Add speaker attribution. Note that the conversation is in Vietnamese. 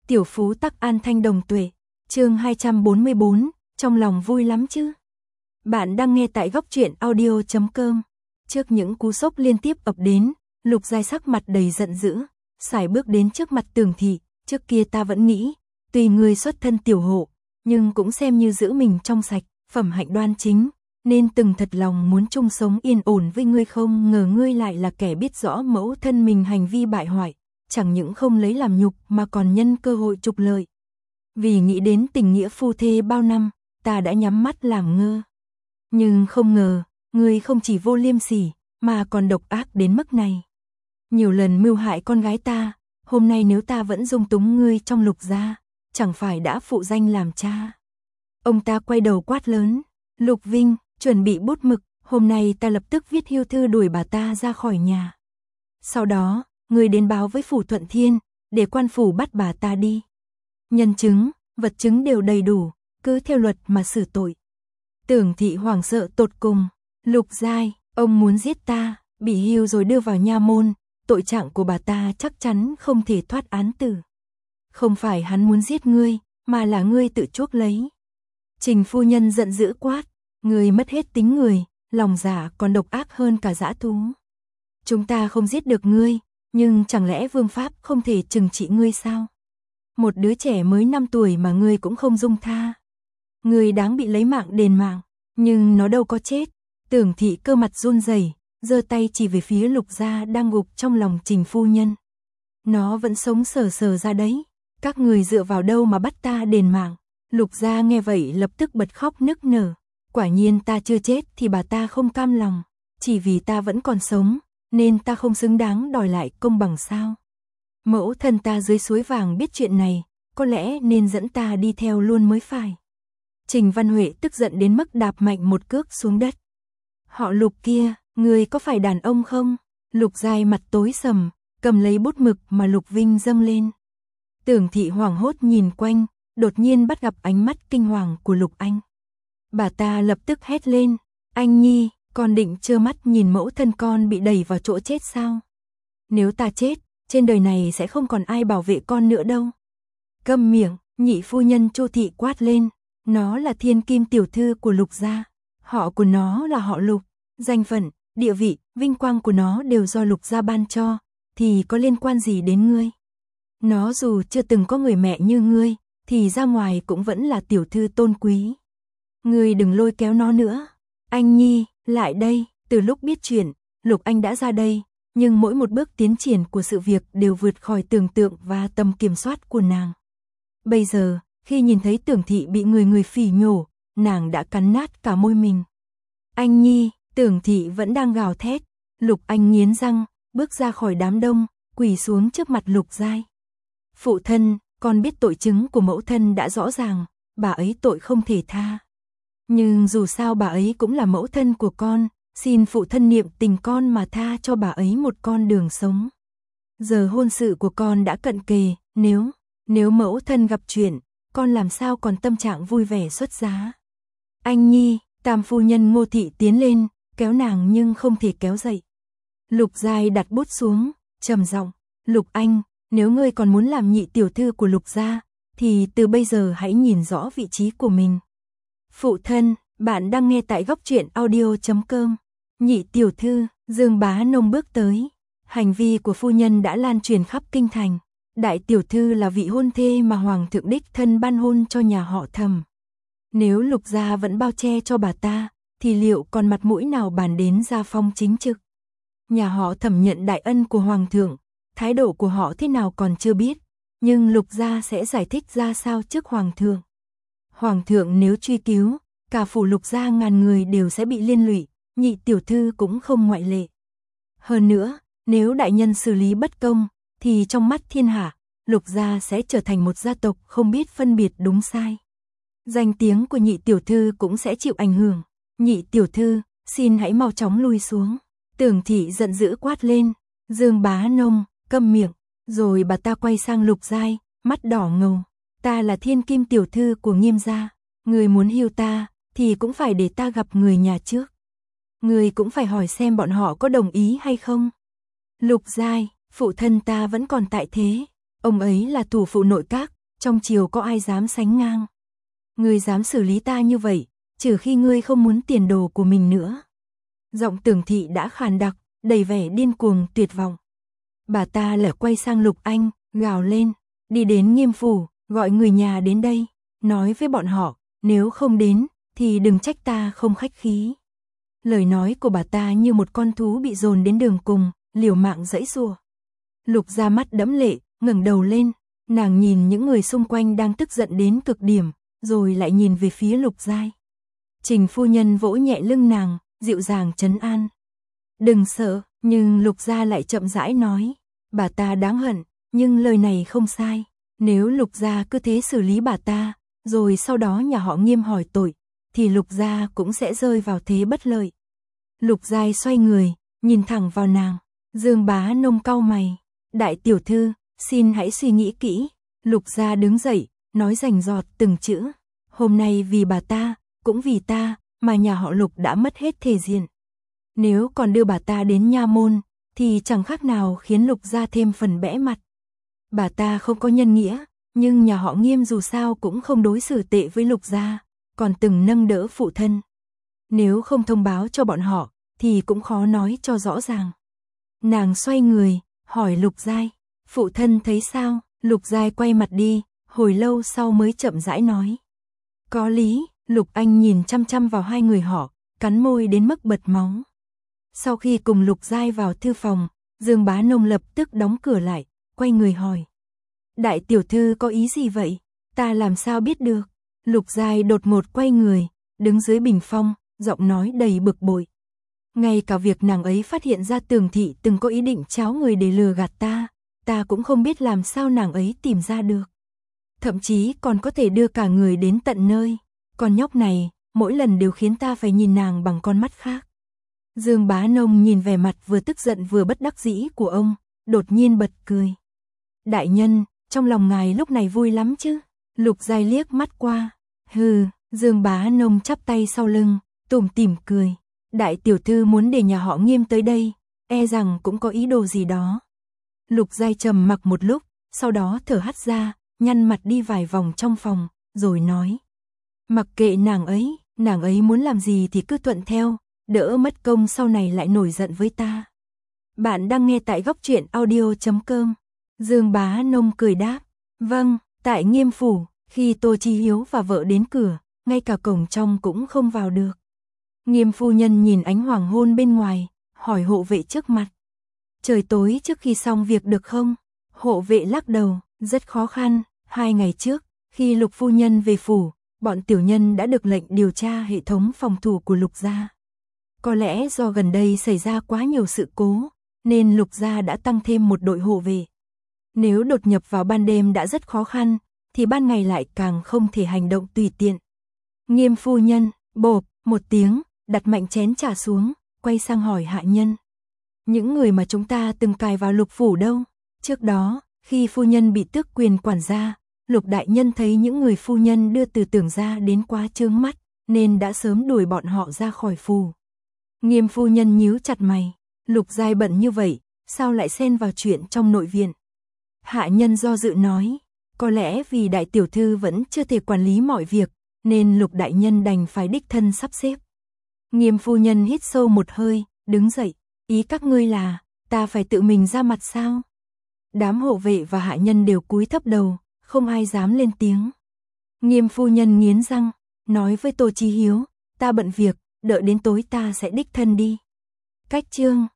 Speaker 1: Tiểu phú tắc an thanh đồng tuệ. Chương 244, trong lòng vui lắm chứ. Bạn đang nghe tại góc truyện audio.com. Trước những cú sốc liên tiếp ập đến, Lục Giai sắc mặt đầy giận dữ, sải bước đến trước mặt Tưởng Thị. Trước kia ta vẫn nghĩ, tùy người xuất thân tiểu hộ, nhưng cũng xem như giữ mình trong sạch, phẩm hạnh đoan chính, nên từng thật lòng muốn chung sống yên ổn với ngươi, không ngờ ngươi lại là kẻ biết rõ mẫu thân mình hành vi bại hoại, chẳng những không lấy làm nhục mà còn nhân cơ hội trục lợi. Vì nghĩ đến tình nghĩa phu thê bao năm, ta đã nhắm mắt làm ngơ. Nhưng không ngờ, ngươi không chỉ vô liêm sỉ, mà còn độc ác đến mức này. Nhiều lần mưu hại con gái ta, hôm nay nếu ta vẫn dung túng ngươi trong Lục gia, chẳng phải đã phụ danh làm cha. Ông ta quay đầu quát lớn, Lục Vinh, chuẩn bị bút mực, hôm nay ta lập tức viết hưu thư đuổi bà ta ra khỏi nhà. Sau đó, ngươi đến báo với phủ Thuận Thiên, để quan phủ bắt bà ta đi. Nhân chứng, vật chứng đều đầy đủ, cứ theo luật mà xử tội. Tưởng Thị hoảng sợ tột cùng, Lục Giai, ông muốn giết ta, bị hưu rồi đưa vào nha môn, tội trạng của bà ta chắc chắn không thể thoát án tử. Không phải hắn muốn giết ngươi, mà là ngươi tự chuốc lấy. Trình phu nhân giận dữ quát, ngươi mất hết tính người, lòng dạ còn độc ác hơn cả dã thú. Chúng ta không giết được ngươi, nhưng chẳng lẽ vương pháp không thể trừng trị ngươi sao? Một đứa trẻ mới 5 tuổi mà ngươi cũng không dung tha. Ngươi đáng bị lấy mạng đền mạng, nhưng nó đâu có chết. Tưởng Thị cơ mặt run rẩy, giơ tay chỉ về phía Lục gia đang gục trong lòng Trình phu nhân. Nó vẫn sống sờ sờ ra đấy, các người dựa vào đâu mà bắt ta đền mạng? Lục gia nghe vậy lập tức bật khóc nức nở. Quả nhiên ta chưa chết thì bà ta không cam lòng, chỉ vì ta vẫn còn sống, nên ta không xứng đáng đòi lại công bằng sao? Mẫu thân ta dưới suối vàng biết chuyện này, có lẽ nên dẫn ta đi theo luôn mới phải. Trình Văn Huệ tức giận đến mức đạp mạnh một cước xuống đất. Họ Lục kia, người có phải đàn ông không? Lục Giai mặt tối sầm, cầm lấy bút mực mà Lục Vinh dâng lên. Tưởng Thị hoảng hốt nhìn quanh, đột nhiên bắt gặp ánh mắt kinh hoàng của Lục Anh. Bà ta lập tức hét lên, anh Nhi, con định trơ mắt nhìn mẫu thân con bị đẩy vào chỗ chết sao? Nếu ta chết, trên đời này sẽ không còn ai bảo vệ con nữa đâu. Câm miệng, nhị phu nhân Chu Thị quát lên, nó là thiên kim tiểu thư của Lục gia, họ của nó là họ Lục, danh phận, địa vị, vinh quang của nó đều do Lục gia ban cho, thì có liên quan gì đến ngươi? Nó dù chưa từng có người mẹ như ngươi, thì ra ngoài cũng vẫn là tiểu thư tôn quý. Ngươi đừng lôi kéo nó nữa. Anh Nhi, lại đây. Từ lúc biết chuyện, Lục Anh đã ra đây, nhưng mỗi một bước tiến triển của sự việc đều vượt khỏi tưởng tượng và tầm kiểm soát của nàng. Bây giờ, khi nhìn thấy Tưởng Thị bị người phỉ nhổ, nàng đã cắn nát cả môi mình. Anh Nhi, Tưởng Thị vẫn đang gào thét. Lục Anh nghiến răng, bước ra khỏi đám đông, quỳ xuống trước mặt Lục Giai. Phụ thân, con biết tội chứng của mẫu thân đã rõ ràng, bà ấy tội không thể tha. Nhưng dù sao bà ấy cũng là mẫu thân của con, xin phụ thân niệm tình con mà tha cho bà ấy một con đường sống. Giờ hôn sự của con đã cận kề, nếu mẫu thân gặp chuyện, con làm sao còn tâm trạng vui vẻ xuất giá. Anh Nhi, tam phu nhân Ngô Thị tiến lên, kéo nàng nhưng không thể kéo dậy. Lục Giai đặt bút xuống, trầm giọng, Lục Anh, nếu ngươi còn muốn làm nhị tiểu thư của Lục gia, thì từ bây giờ hãy nhìn rõ vị trí của mình. Phụ thân, bạn đang nghe tại góc truyện audio.com. Nhị tiểu thư, Dương Bá Nông bước tới. Hành vi của phu nhân đã lan truyền khắp kinh thành. Đại tiểu thư là vị hôn thê mà hoàng thượng đích thân ban hôn cho nhà họ Thẩm. Nếu Lục gia vẫn bao che cho bà ta, thì liệu còn mặt mũi nào bàn đến gia phong chính trực? Nhà họ Thẩm nhận đại ân của hoàng thượng, thái độ của họ thế nào còn chưa biết, nhưng Lục gia sẽ giải thích ra sao trước hoàng thượng. Hoàng thượng nếu truy cứu, cả phủ Lục gia ngàn người đều sẽ bị liên lụy, nhị tiểu thư cũng không ngoại lệ. Hơn nữa, nếu đại nhân xử lý bất công, thì trong mắt thiên hạ, Lục gia sẽ trở thành một gia tộc không biết phân biệt đúng sai. Danh tiếng của nhị tiểu thư cũng sẽ chịu ảnh hưởng. Nhị tiểu thư, xin hãy mau chóng lui xuống. Tưởng Thị giận dữ quát lên, Dương Bá Nông, câm miệng. Rồi bà ta quay sang Lục Giai, mắt đỏ ngầu. Ta là thiên kim tiểu thư của Nghiêm gia, người muốn hưu ta, thì cũng phải để ta gặp người nhà trước. Người cũng phải hỏi xem bọn họ có đồng ý hay không. Lục Giai, phụ thân ta vẫn còn tại thế, ông ấy là thủ phụ nội các, trong triều có ai dám sánh ngang. Ngươi dám xử lý ta như vậy, trừ khi ngươi không muốn tiền đồ của mình nữa. Giọng Tưởng Thị đã khàn đặc, đầy vẻ điên cuồng tuyệt vọng. Bà ta lẻ quay sang Lục Anh, gào lên, đi đến Nghiêm phủ, gọi người nhà đến đây, nói với bọn họ, nếu không đến, thì đừng trách ta không khách khí. Lời nói của bà ta như một con thú bị dồn đến đường cùng, liều mạng giãy giụa. Lục Gia mắt đẫm lệ, ngẩng đầu lên, nàng nhìn những người xung quanh đang tức giận đến cực điểm, rồi lại nhìn về phía Lục Giai. Trình phu nhân vỗ nhẹ lưng nàng, dịu dàng trấn an. Đừng sợ, nhưng Lục Gia lại chậm rãi nói, bà ta đáng hận, nhưng lời này không sai. Nếu Lục Gia cứ thế xử lý bà ta, rồi sau đó nhà họ Nghiêm hỏi tội, thì Lục Gia cũng sẽ rơi vào thế bất lợi. Lục Giai xoay người, nhìn thẳng vào nàng. Dương Bá Nông cau mày. Đại tiểu thư, xin hãy suy nghĩ kỹ. Lục Gia đứng dậy, nói rành rọt từng chữ. Hôm nay vì bà ta, cũng vì ta, mà nhà họ Lục đã mất hết thể diện. Nếu còn đưa bà ta đến nha môn, thì chẳng khác nào khiến Lục Gia thêm phần bẽ mặt. Bà ta không có nhân nghĩa, nhưng nhà họ Nghiêm dù sao cũng không đối xử tệ với Lục Gia, còn từng nâng đỡ phụ thân. Nếu không thông báo cho bọn họ, thì cũng khó nói cho rõ ràng. Nàng xoay người, hỏi Lục Giai, phụ thân thấy sao? Lục Giai quay mặt đi, hồi lâu sau mới chậm rãi nói. Có lý. Lục Anh nhìn chăm chăm vào hai người họ, cắn môi đến mức bật máu. Sau khi cùng Lục Giai vào thư phòng, Dương Bá Nông lập tức đóng cửa lại, quay người hỏi. Đại tiểu thư có ý gì vậy? Ta làm sao biết được? Lục Giai đột ngột quay người, đứng dưới bình phong, giọng nói đầy bực bội. Ngay cả việc nàng ấy phát hiện ra Tưởng Thị từng có ý định tráo người để lừa gạt ta cũng không biết làm sao nàng ấy tìm ra được. Thậm chí còn có thể đưa cả người đến tận nơi. Con nhóc này, mỗi lần đều khiến ta phải nhìn nàng bằng con mắt khác. Dương Bá Nông nhìn vẻ mặt vừa tức giận vừa bất đắc dĩ của ông, đột nhiên bật cười. Đại nhân, trong lòng ngài lúc này vui lắm chứ? Lục Giai liếc mắt qua. Hừ, Dương Bá Nông chắp tay sau lưng, tủm tỉm cười. Đại tiểu thư muốn để nhà họ Nghiêm tới đây, e rằng cũng có ý đồ gì đó. Lục Giai trầm mặc một lúc, sau đó thở hắt ra, nhăn mặt đi vài vòng trong phòng, rồi nói. Mặc kệ nàng ấy muốn làm gì thì cứ thuận theo, đỡ mất công sau này lại nổi giận với ta. Bạn đang nghe tại Góc Truyện Audio.com. Dương Bá Nông cười đáp. Vâng, tại Nghiêm phủ, khi Tô Chi Hiếu và vợ đến cửa, ngay cả cổng trong cũng không vào được. Nghiêm phu nhân nhìn ánh hoàng hôn bên ngoài, hỏi hộ vệ trước mặt. Trời tối trước khi xong việc được không? Hộ vệ lắc đầu, rất khó khăn. 2 ngày trước, khi Lục phu nhân về phủ, bọn tiểu nhân đã được lệnh điều tra hệ thống phòng thủ của Lục gia. Có lẽ do gần đây xảy ra quá nhiều sự cố, nên Lục gia đã tăng thêm một đội hộ vệ. Nếu đột nhập vào ban đêm đã rất khó khăn, thì ban ngày lại càng không thể hành động tùy tiện. Nghiêm phu nhân, bộp, một tiếng, đặt mạnh chén trà xuống, quay sang hỏi hạ nhân. Những người mà chúng ta từng cài vào Lục phủ đâu? Trước đó, khi phu nhân bị tước quyền quản gia, Lục đại nhân thấy những người phu nhân đưa từ Tưởng gia đến quá chướng mắt, nên đã sớm đuổi bọn họ ra khỏi phủ. Nghiêm phu nhân nhíu chặt mày, Lục Giai bận như vậy, sao lại xen vào chuyện trong nội viện? Hạ nhân do dự nói, có lẽ vì đại tiểu thư vẫn chưa thể quản lý mọi việc, nên Lục đại nhân đành phải đích thân sắp xếp. Nghiêm phu nhân hít sâu một hơi, đứng dậy, ý các ngươi là, ta phải tự mình ra mặt sao? Đám hộ vệ và hạ nhân đều cúi thấp đầu, không ai dám lên tiếng. Nghiêm phu nhân nghiến răng, nói với Tô Chi Hiếu, ta bận việc, đợi đến tối ta sẽ đích thân đi. Cách chương